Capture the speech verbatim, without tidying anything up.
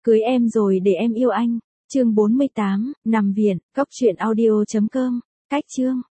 Cưới em rồi để em yêu anh. Chương bốn mươi tám, nằm viện, góc truyện audio chấm com. Cách chương